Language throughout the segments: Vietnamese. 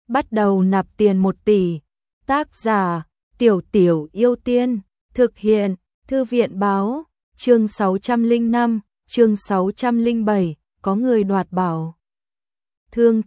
bắt đầu nạp tiền 1 tỷ. Tác giả: Tiểu Tiểu Yêu Tiên, thực hiện: Thư viện báo, chương 605, chương 607, có người đoạt bảo. Thương,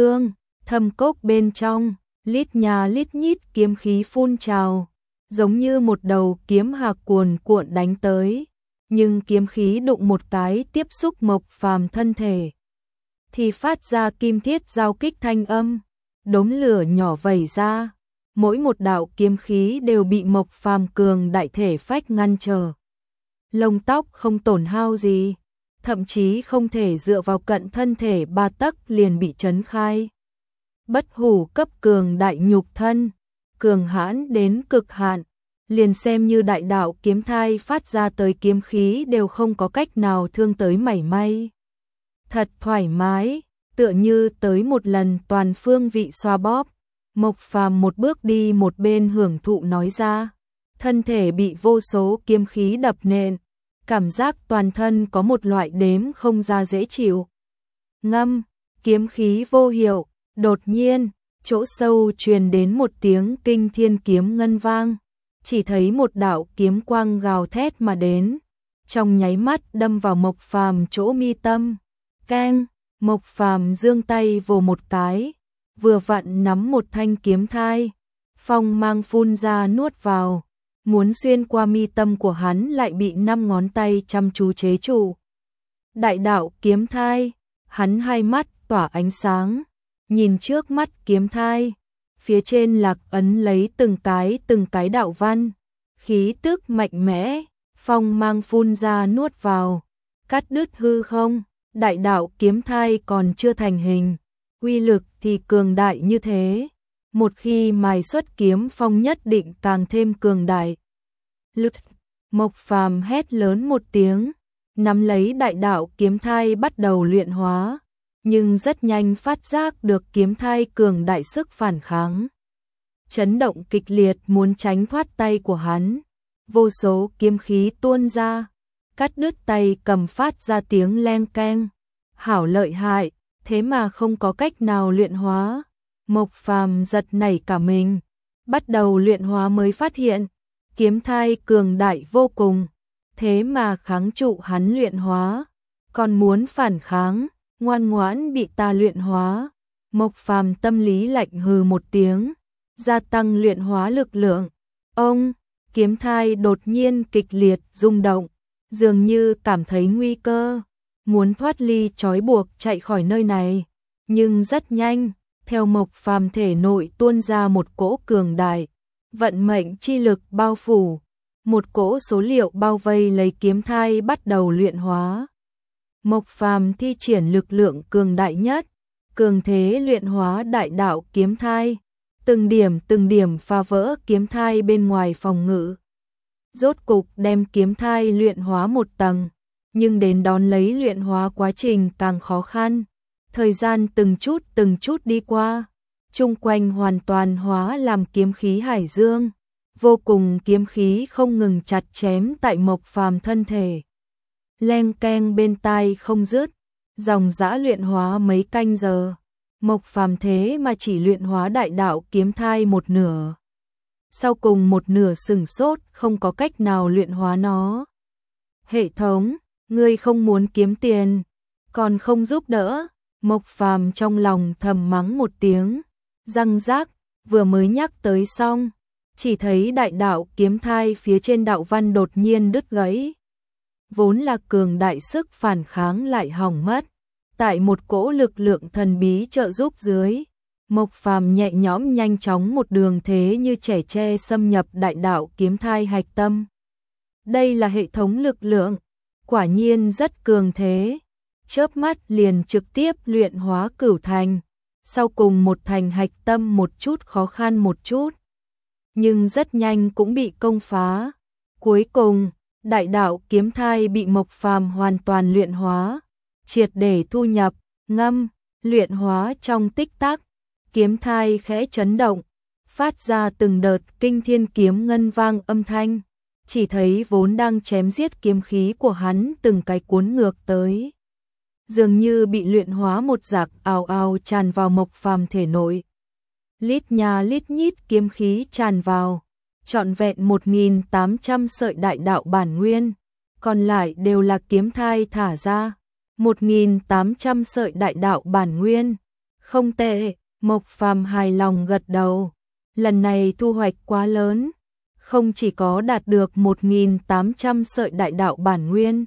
thâm cốc bên trong, lít nhà lít nhít kiếm khí phun trào, giống như một đầu kiếm hạc cuồn cuộn đánh tới, nhưng kiếm khí đụng một cái tiếp xúc Mộc Phàm thân thể thì phát ra kim thiết giao kích thanh âm, đốm lửa nhỏ vẩy ra, mỗi một đạo kiếm khí đều bị Mộc Phàm cường đại thể phách ngăn trở. Lông tóc không tổn hao gì, thậm chí không thể dựa vào cận thân thể 3 tấc liền bị chấn khai. Bất hủ cấp cường đại nhục thân, cường hãn đến cực hạn, liền xem như đại đạo kiếm thai phát ra tới kiếm khí đều không có cách nào thương tới mảy may. Thật thoải mái, tựa như tới một lần toàn phương vị xoa bóp. Mộc Phàm một bước đi một bên hưởng thụ nói ra, thân thể bị vô số kiếm khí đập nện, cảm giác toàn thân có một loại đếm không ra dễ chịu. Ngâm, kiếm khí vô hiệu, đột nhiên, chỗ sâu truyền đến một tiếng kinh thiên kiếm ngân vang, chỉ thấy một đạo kiếm quang gào thét mà đến, trong nháy mắt đâm vào Mộc Phàm chỗ mi tâm. Keng, Mộc Phàm giương tay vồ một cái, vừa vặn nắm một thanh kiếm thai, phong mang phun ra nuốt vào, muốn xuyên qua mi tâm của hắn lại bị 5 ngón tay chăm chú chế trụ. Đại đạo kiếm thai, hắn hai mắt tỏa ánh sáng, nhìn trước mắt kiếm thai, phía trên lạc ấn lấy từng cái đạo văn, khí tức mạnh mẽ, phong mang phun ra nuốt vào, cắt đứt hư không. Đại đạo kiếm thai còn chưa thành hình, uy lực thì cường đại như thế, một khi mài xuất kiếm phong nhất định càng thêm cường đại. Lực, Mộc Phàm hét lớn một tiếng, nắm lấy đại đạo kiếm thai bắt đầu luyện hóa, nhưng rất nhanh phát giác được kiếm thai cường đại sức phản kháng. Chấn động kịch liệt muốn tránh thoát tay của hắn, vô số kiếm khí tuôn ra, cắt đứt tay cầm phát ra tiếng leng keng. Hảo lợi hại, thế mà không có cách nào luyện hóa. Mộc Phàm giật nảy cả mình, bắt đầu luyện hóa mới phát hiện, kiếm thai cường đại vô cùng, thế mà kháng trụ hắn luyện hóa, còn muốn phản kháng, ngoan ngoãn bị ta luyện hóa. Mộc Phàm tâm lý lạnh hừ một tiếng, gia tăng luyện hóa lực lượng. Ông, kiếm thai đột nhiên kịch liệt rung động, dường như cảm thấy nguy cơ, muốn thoát ly trói buộc chạy khỏi nơi này, nhưng rất nhanh, theo Mộc Phàm thể nội tuôn ra một cỗ cường đại, vận mệnh chi lực bao phủ, một cỗ số liệu bao vây lấy kiếm thai bắt đầu luyện hóa. Mộc Phàm thi triển lực lượng cường đại nhất, cường thế luyện hóa đại đạo kiếm thai, từng điểm phá vỡ kiếm thai bên ngoài phòng ngự. Rốt cục đem kiếm thai luyện hóa một tầng, nhưng đến đón lấy luyện hóa quá trình càng khó khăn. Thời gian từng chút đi qua, chung quanh hoàn toàn hóa làm kiếm khí hải dương, vô cùng kiếm khí không ngừng chặt chém tại Mộc Phàm thân thể. Leng keng bên tai không dứt, dòng dã luyện hóa mấy canh giờ, Mộc Phàm thế mà chỉ luyện hóa đại đạo kiếm thai một nửa. Sau cùng một nửa sừng sốt không có cách nào luyện hóa nó. Hệ thống, ngươi không muốn kiếm tiền, còn không giúp đỡ. Mộc Phàm trong lòng thầm mắng một tiếng, răng rác, vừa mới nhắc tới xong, chỉ thấy đại đạo kiếm thai phía trên đạo văn đột nhiên đứt gãy. Vốn là cường đại sức phản kháng lại hỏng mất, tại một cỗ lực lượng thần bí trợ giúp dưới, Mộc Phàm nhẹ nhõm nhanh chóng một đường thế như trẻ tre xâm nhập đại đạo kiếm thai hạch tâm. Đây là hệ thống lực lượng, quả nhiên rất cường thế, chớp mắt liền trực tiếp luyện hóa cửu thành, sau cùng một thành hạch tâm một chút khó khăn một chút, nhưng rất nhanh cũng bị công phá. Cuối cùng, đại đạo kiếm thai bị Mộc Phàm hoàn toàn luyện hóa, triệt để thu nhập, ngâm, luyện hóa trong tích tắc, kiếm thai khẽ chấn động, phát ra từng đợt kinh thiên kiếm ngân vang âm thanh, chỉ thấy vốn đang chém giết kiếm khí của hắn từng cái cuốn ngược tới, dường như bị luyện hóa một giặc ào ào tràn vào Mộc Phàm thể nội. Lít nha lít nhít kiếm khí tràn vào, trọn vẹn 1.800 sợi đại đạo bản nguyên, còn lại đều là kiếm thai thả ra. 1.800 sợi đại đạo bản nguyên, không tệ. Mộc Phàm hài lòng gật đầu, lần này thu hoạch quá lớn, không chỉ có đạt được 1.800 sợi đại đạo bản nguyên,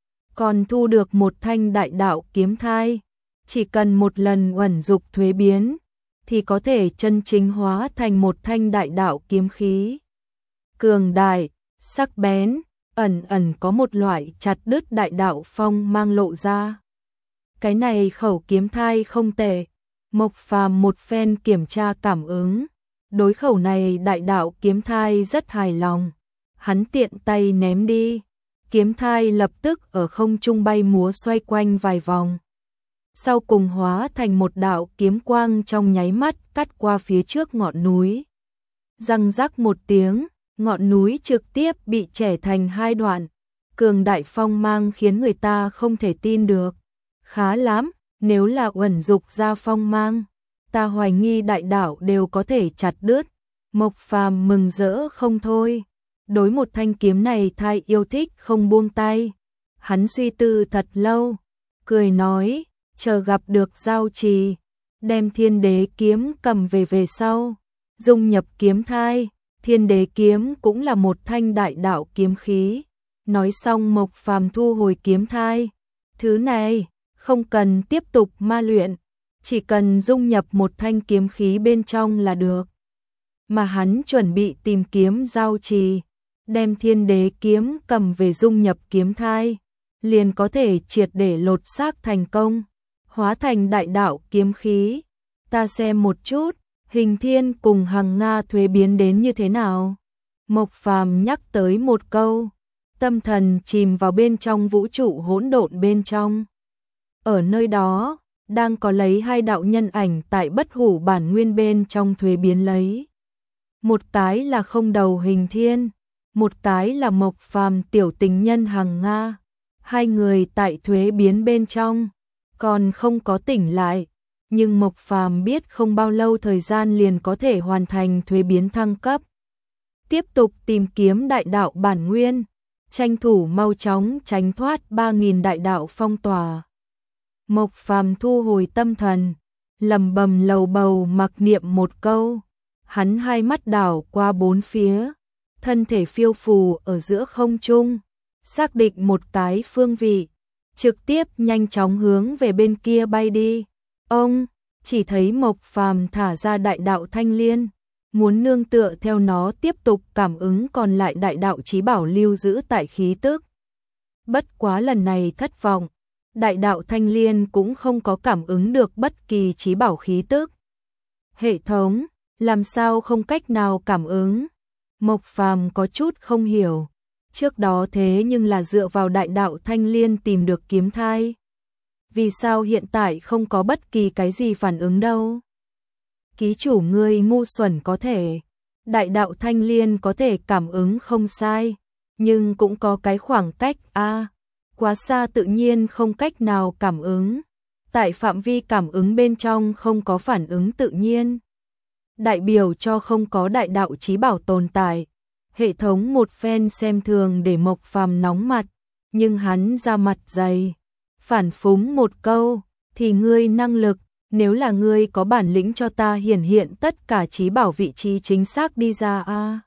còn thu được một thanh đại đạo kiếm thai, chỉ cần một lần uẩn dục thuế biến, thì có thể chân chính hóa thành một thanh đại đạo kiếm khí. Cường đại, sắc bén, ẩn ẩn có một loại chặt đứt đại đạo phong mang lộ ra. Cái này khẩu kiếm thai không tệ. Mộc Phàm một phen kiểm tra cảm ứng, đối khẩu này đại đạo kiếm thai rất hài lòng. Hắn tiện tay ném đi, kiếm thai lập tức ở không trung bay múa xoay quanh vài vòng. Sau cùng hóa thành một đạo kiếm quang trong nháy mắt cắt qua phía trước ngọn núi. Răng rắc một tiếng, ngọn núi trực tiếp bị chẻ thành hai đoạn. Cường đại phong mang khiến người ta không thể tin được. Khá lắm, nếu là uẩn dục ra phong mang, ta hoài nghi đại đạo đều có thể chặt đứt. Mộc Phàm mừng rỡ không thôi. Đối một thanh kiếm này thai yêu thích không buông tay. Hắn suy tư thật lâu, cười nói, chờ gặp được giao trì, đem Thiên Đế kiếm cầm về sau, dung nhập kiếm thai. Thiên Đế kiếm cũng là một thanh đại đạo kiếm khí. Nói xong Mộc Phàm thu hồi kiếm thai. Thứ này không cần tiếp tục ma luyện, chỉ cần dung nhập một thanh kiếm khí bên trong là được. Mà hắn chuẩn bị tìm kiếm giao trì, đem Thiên Đế kiếm cầm về dung nhập kiếm thai, liền có thể triệt để lột xác thành công, hóa thành đại đạo kiếm khí. Ta xem một chút, Hình Thiên cùng Hằng Nga thuế biến đến như thế nào. Mộc Phàm nhắc tới một câu, tâm thần chìm vào bên trong vũ trụ hỗn độn bên trong. Ở nơi đó, đang có lấy hai đạo nhân ảnh tại bất hủ bản nguyên bên trong thuế biến lấy. Một cái là không đầu Hình Thiên, một cái là Mộc Phàm tiểu tình nhân Hằng Nga. Hai người tại thuế biến bên trong, còn không có tỉnh lại. Nhưng Mộc Phàm biết không bao lâu thời gian liền có thể hoàn thành thuế biến thăng cấp. Tiếp tục tìm kiếm đại đạo bản nguyên, tranh thủ mau chóng tránh thoát 3.000 đại đạo phong tỏa. Mộc Phàm thu hồi tâm thần, lẩm bẩm lầu bầu mặc niệm một câu. Hắn hai mắt đảo qua bốn phía, thân thể phiêu phù ở giữa không trung, xác định một cái phương vị, trực tiếp nhanh chóng hướng về bên kia bay đi. Ông chỉ thấy Mộc Phàm thả ra đại đạo thanh liên, muốn nương tựa theo nó tiếp tục cảm ứng còn lại đại đạo chí bảo lưu giữ tại khí tức. Bất quá lần này thất vọng, đại đạo thanh liên cũng không có cảm ứng được bất kỳ chí bảo khí tức. Hệ thống, làm sao không cách nào cảm ứng? Mộc Phàm có chút không hiểu, trước đó thế nhưng là dựa vào đại đạo thanh liên tìm được kiếm thai. Vì sao hiện tại không có bất kỳ cái gì phản ứng đâu? Ký chủ ngươi ngu xuẩn có thể. Đại đạo thanh liên có thể cảm ứng không sai, nhưng cũng có cái khoảng cách quá xa tự nhiên không cách nào cảm ứng. Tại phạm vi cảm ứng bên trong không có phản ứng tự nhiên, đại biểu cho không có đại đạo chí bảo tồn tại. Hệ thống một phen xem thường để Mộc Phàm nóng mặt, nhưng hắn ra mặt dày, phản phúng một câu, thì ngươi năng lực, nếu là ngươi có bản lĩnh cho ta hiển hiện tất cả chí bảo vị trí chính xác đi ra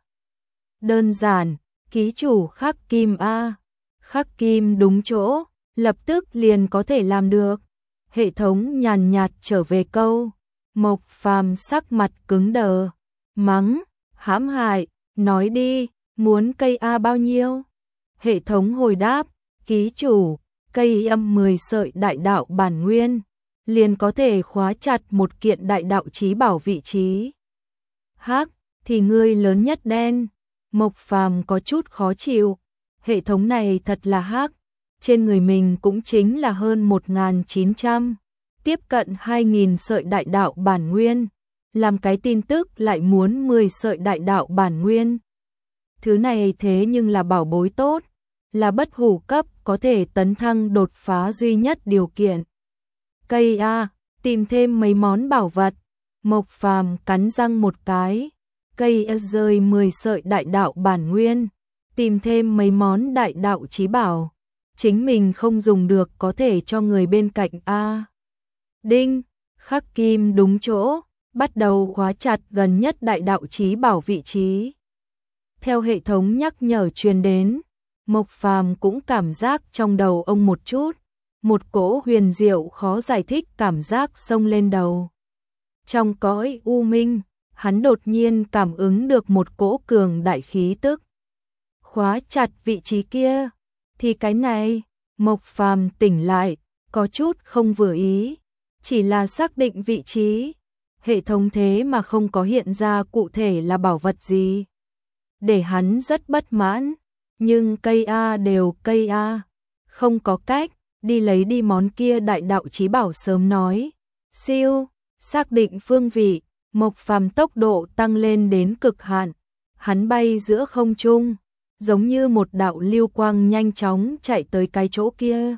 Đơn giản, ký chủ khắc kim khắc kim đúng chỗ, lập tức liền có thể làm được. Hệ thống nhàn nhạt trở về câu. Mộc Phàm sắc mặt cứng đờ, mắng, hãm hại, nói đi, muốn cây bao nhiêu? Hệ thống hồi đáp, ký chủ, cây âm 10 sợi đại đạo bản nguyên, liền có thể khóa chặt một kiện đại đạo chí bảo vị trí. Hắc, thì ngươi lớn nhất đen. Mộc Phàm có chút khó chịu, hệ thống này thật là hắc, trên người mình cũng chính là hơn 1.900, tiếp cận 2.000 sợi đại đạo bản nguyên, làm cái tin tức lại muốn 10 sợi đại đạo bản nguyên. Thứ này thế nhưng là bảo bối tốt, là bất hủ cấp có thể tấn thăng đột phá duy nhất điều kiện. Cây tìm thêm mấy món bảo vật. Mộc Phàm cắn răng một cái, cây rơi 10 sợi đại đạo bản nguyên, tìm thêm mấy món đại đạo chí bảo, chính mình không dùng được có thể cho người bên cạnh a. Đinh, khắc kim đúng chỗ, bắt đầu khóa chặt gần nhất đại đạo chí bảo vị trí. Theo hệ thống nhắc nhở truyền đến, Mộc Phàm cũng cảm giác trong đầu ông một chút, một cỗ huyền diệu khó giải thích cảm giác xông lên đầu. Trong cõi u minh, hắn đột nhiên cảm ứng được một cỗ cường đại khí tức. Khóa chặt vị trí kia, thì cái này, Mộc Phàm tỉnh lại, có chút không vừa ý, chỉ là xác định vị trí, hệ thống thế mà không có hiện ra cụ thể là bảo vật gì. Để hắn rất bất mãn, nhưng cây A đều cây A, không có cách, đi lấy đi món kia đại đạo chí bảo sớm nói. Siêu, xác định phương vị, Mộc Phàm tốc độ tăng lên đến cực hạn, hắn bay giữa không trung, giống như một đạo lưu quang nhanh chóng chạy tới cái chỗ kia.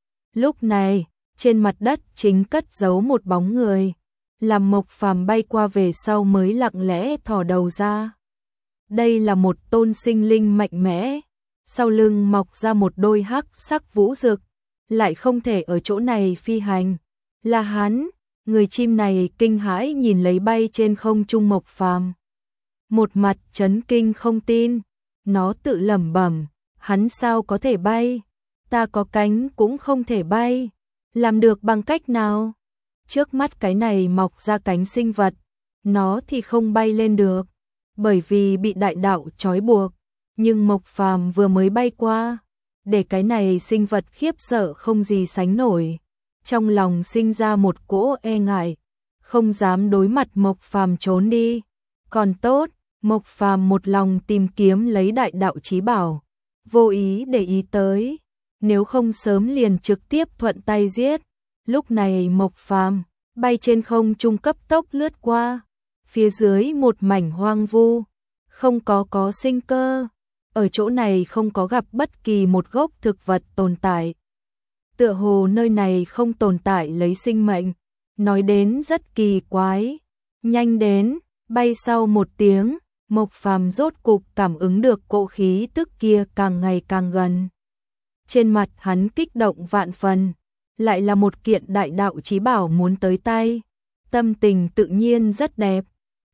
Lúc này, trên mặt đất chính cất giấu một bóng người, làm Mộc Phàm bay qua về sau mới lặng lẽ thò đầu ra. Đây là một tôn sinh linh mạnh mẽ, sau lưng mọc ra một đôi hắc sắc vũ rực, lại không thể ở chỗ này phi hành. Là hắn, người chim này kinh hãi nhìn lấy bay trên không trung Mộc Phàm. Một mặt chấn kinh không tin, nó tự lẩm bẩm, hắn sao có thể bay? Ta có cánh cũng không thể bay, làm được bằng cách nào? Trước mắt cái này mọc ra cánh sinh vật, nó thì không bay lên được, bởi vì bị đại đạo trói buộc, nhưng Mộc Phàm vừa mới bay qua, để cái này sinh vật khiếp sợ không gì sánh nổi, trong lòng sinh ra một cỗ e ngại, không dám đối mặt Mộc Phàm trốn đi. Còn tốt, Mộc Phàm một lòng tìm kiếm lấy đại đạo chí bảo, vô ý để ý tới, nếu không sớm liền trực tiếp thuận tay giết. Lúc này Mộc Phàm bay trên không trung cấp tốc lướt qua, phía dưới một mảnh hoang vu, không có sinh cơ, ở chỗ này không có gặp bất kỳ một gốc thực vật tồn tại. Tựa hồ nơi này không tồn tại lấy sinh mệnh, nói đến rất kỳ quái. Nhanh đến, bay sau một tiếng, Mộc Phàm rốt cục cảm ứng được cỗ khí tức kia càng ngày càng gần. Trên mặt hắn kích động vạn phần, lại là một kiện đại đạo chí bảo muốn tới tay, tâm tình tự nhiên rất đẹp.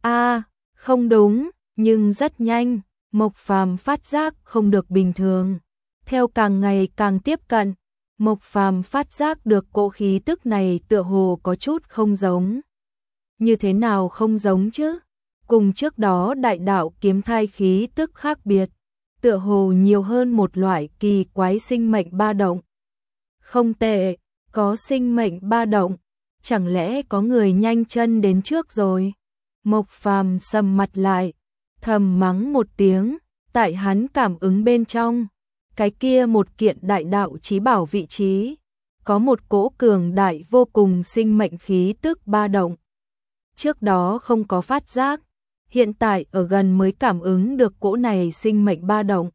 Không đúng, nhưng rất nhanh, Mộc Phàm phát giác không được bình thường. Theo càng ngày càng tiếp cận, Mộc Phàm phát giác được cỗ khí tức này tựa hồ có chút không giống. Như thế nào không giống chứ? Cùng trước đó đại đạo kiếm thai khí tức khác biệt, tựa hồ nhiều hơn một loại kỳ quái sinh mệnh ba động. Không tệ, có sinh mệnh ba động, chẳng lẽ có người nhanh chân đến trước rồi? Mộc Phàm sầm mặt lại, thầm mắng một tiếng, tại hắn cảm ứng bên trong, cái kia một kiện đại đạo chí bảo vị trí, có một cỗ cường đại vô cùng sinh mệnh khí tức ba động. Trước đó không có phát giác, hiện tại ở gần mới cảm ứng được cỗ này sinh mệnh ba động.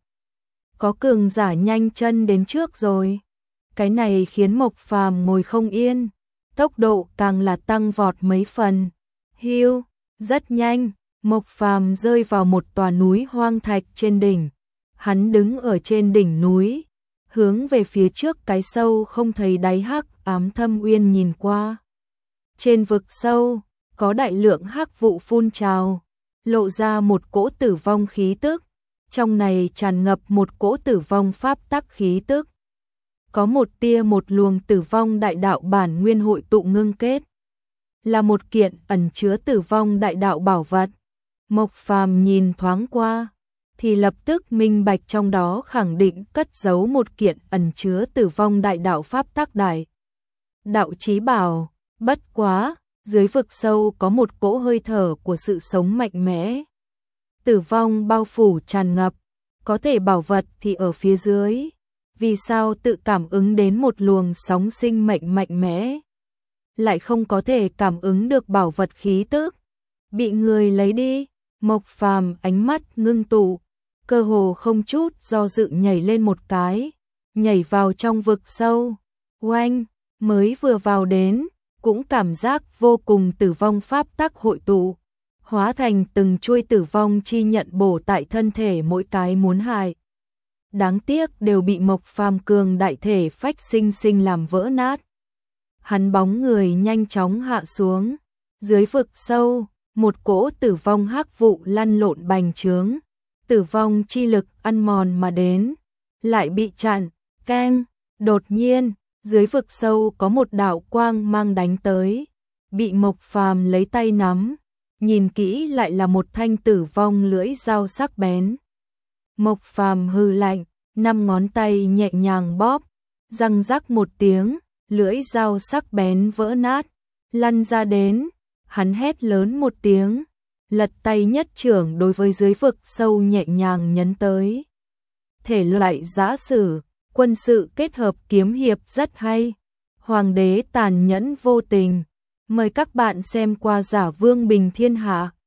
Có cường giả nhanh chân đến trước rồi. Cái này khiến Mộc Phàm ngồi không yên, tốc độ càng là tăng vọt mấy phần. Hiu, rất nhanh, Mộc Phàm rơi vào một tòa núi hoang thạch trên đỉnh. Hắn đứng ở trên đỉnh núi, hướng về phía trước cái sâu không thấy đáy hắc ám thâm uyên nhìn qua. Trên vực sâu, có đại lượng hắc vụ phun trào, lộ ra một cỗ tử vong khí tức. Trong này tràn ngập một cỗ tử vong pháp tắc khí tức. Có một tia một luồng tử vong đại đạo bản nguyên hội tụ ngưng kết, là một kiện ẩn chứa tử vong đại đạo bảo vật. Mộc Phàm nhìn thoáng qua, thì lập tức minh bạch trong đó khẳng định cất giấu một kiện ẩn chứa tử vong đại đạo pháp tắc đại đạo chí bảo. Bất quá, dưới vực sâu có một cỗ hơi thở của sự sống mạnh mẽ. Tử vong bao phủ tràn ngập, có thể bảo vật thì ở phía dưới. Vì sao tự cảm ứng đến một luồng sóng sinh mệnh mạnh mẽ, lại không có thể cảm ứng được bảo vật khí tức? Bị người lấy đi. Mộc Phàm ánh mắt ngưng tụ, cơ hồ không chút do dự nhảy lên một cái, nhảy vào trong vực sâu. Oanh, mới vừa vào đến, cũng cảm giác vô cùng tử vong pháp tắc hội tụ, hóa thành từng chuôi tử vong chi nhận bổ tại thân thể mỗi cái muốn hại. Đáng tiếc đều bị Mộc Phàm cường đại thể phách sinh sinh làm vỡ nát. Hắn bóng người nhanh chóng hạ xuống, dưới vực sâu, một cỗ tử vong hắc vụ lăn lộn bành trướng, tử vong chi lực ăn mòn mà đến, lại bị chặn, keng, đột nhiên, dưới vực sâu có một đạo quang mang đánh tới, bị Mộc Phàm lấy tay nắm, nhìn kỹ lại là một thanh tử vong lưỡi dao sắc bén. Mộc Phàm hừ lạnh, 5 ngón tay nhẹ nhàng bóp, răng rắc một tiếng, lưỡi dao sắc bén vỡ nát, lăn ra đến, hắn hét lớn một tiếng, lật tay nhất trưởng đối với dưới vực sâu nhẹ nhàng nhấn tới. Thể loại giã sử, quân sự kết hợp kiếm hiệp rất hay. Hoàng đế tàn nhẫn vô tình. Mời các bạn xem qua Giả Vương Bình Thiên Hạ.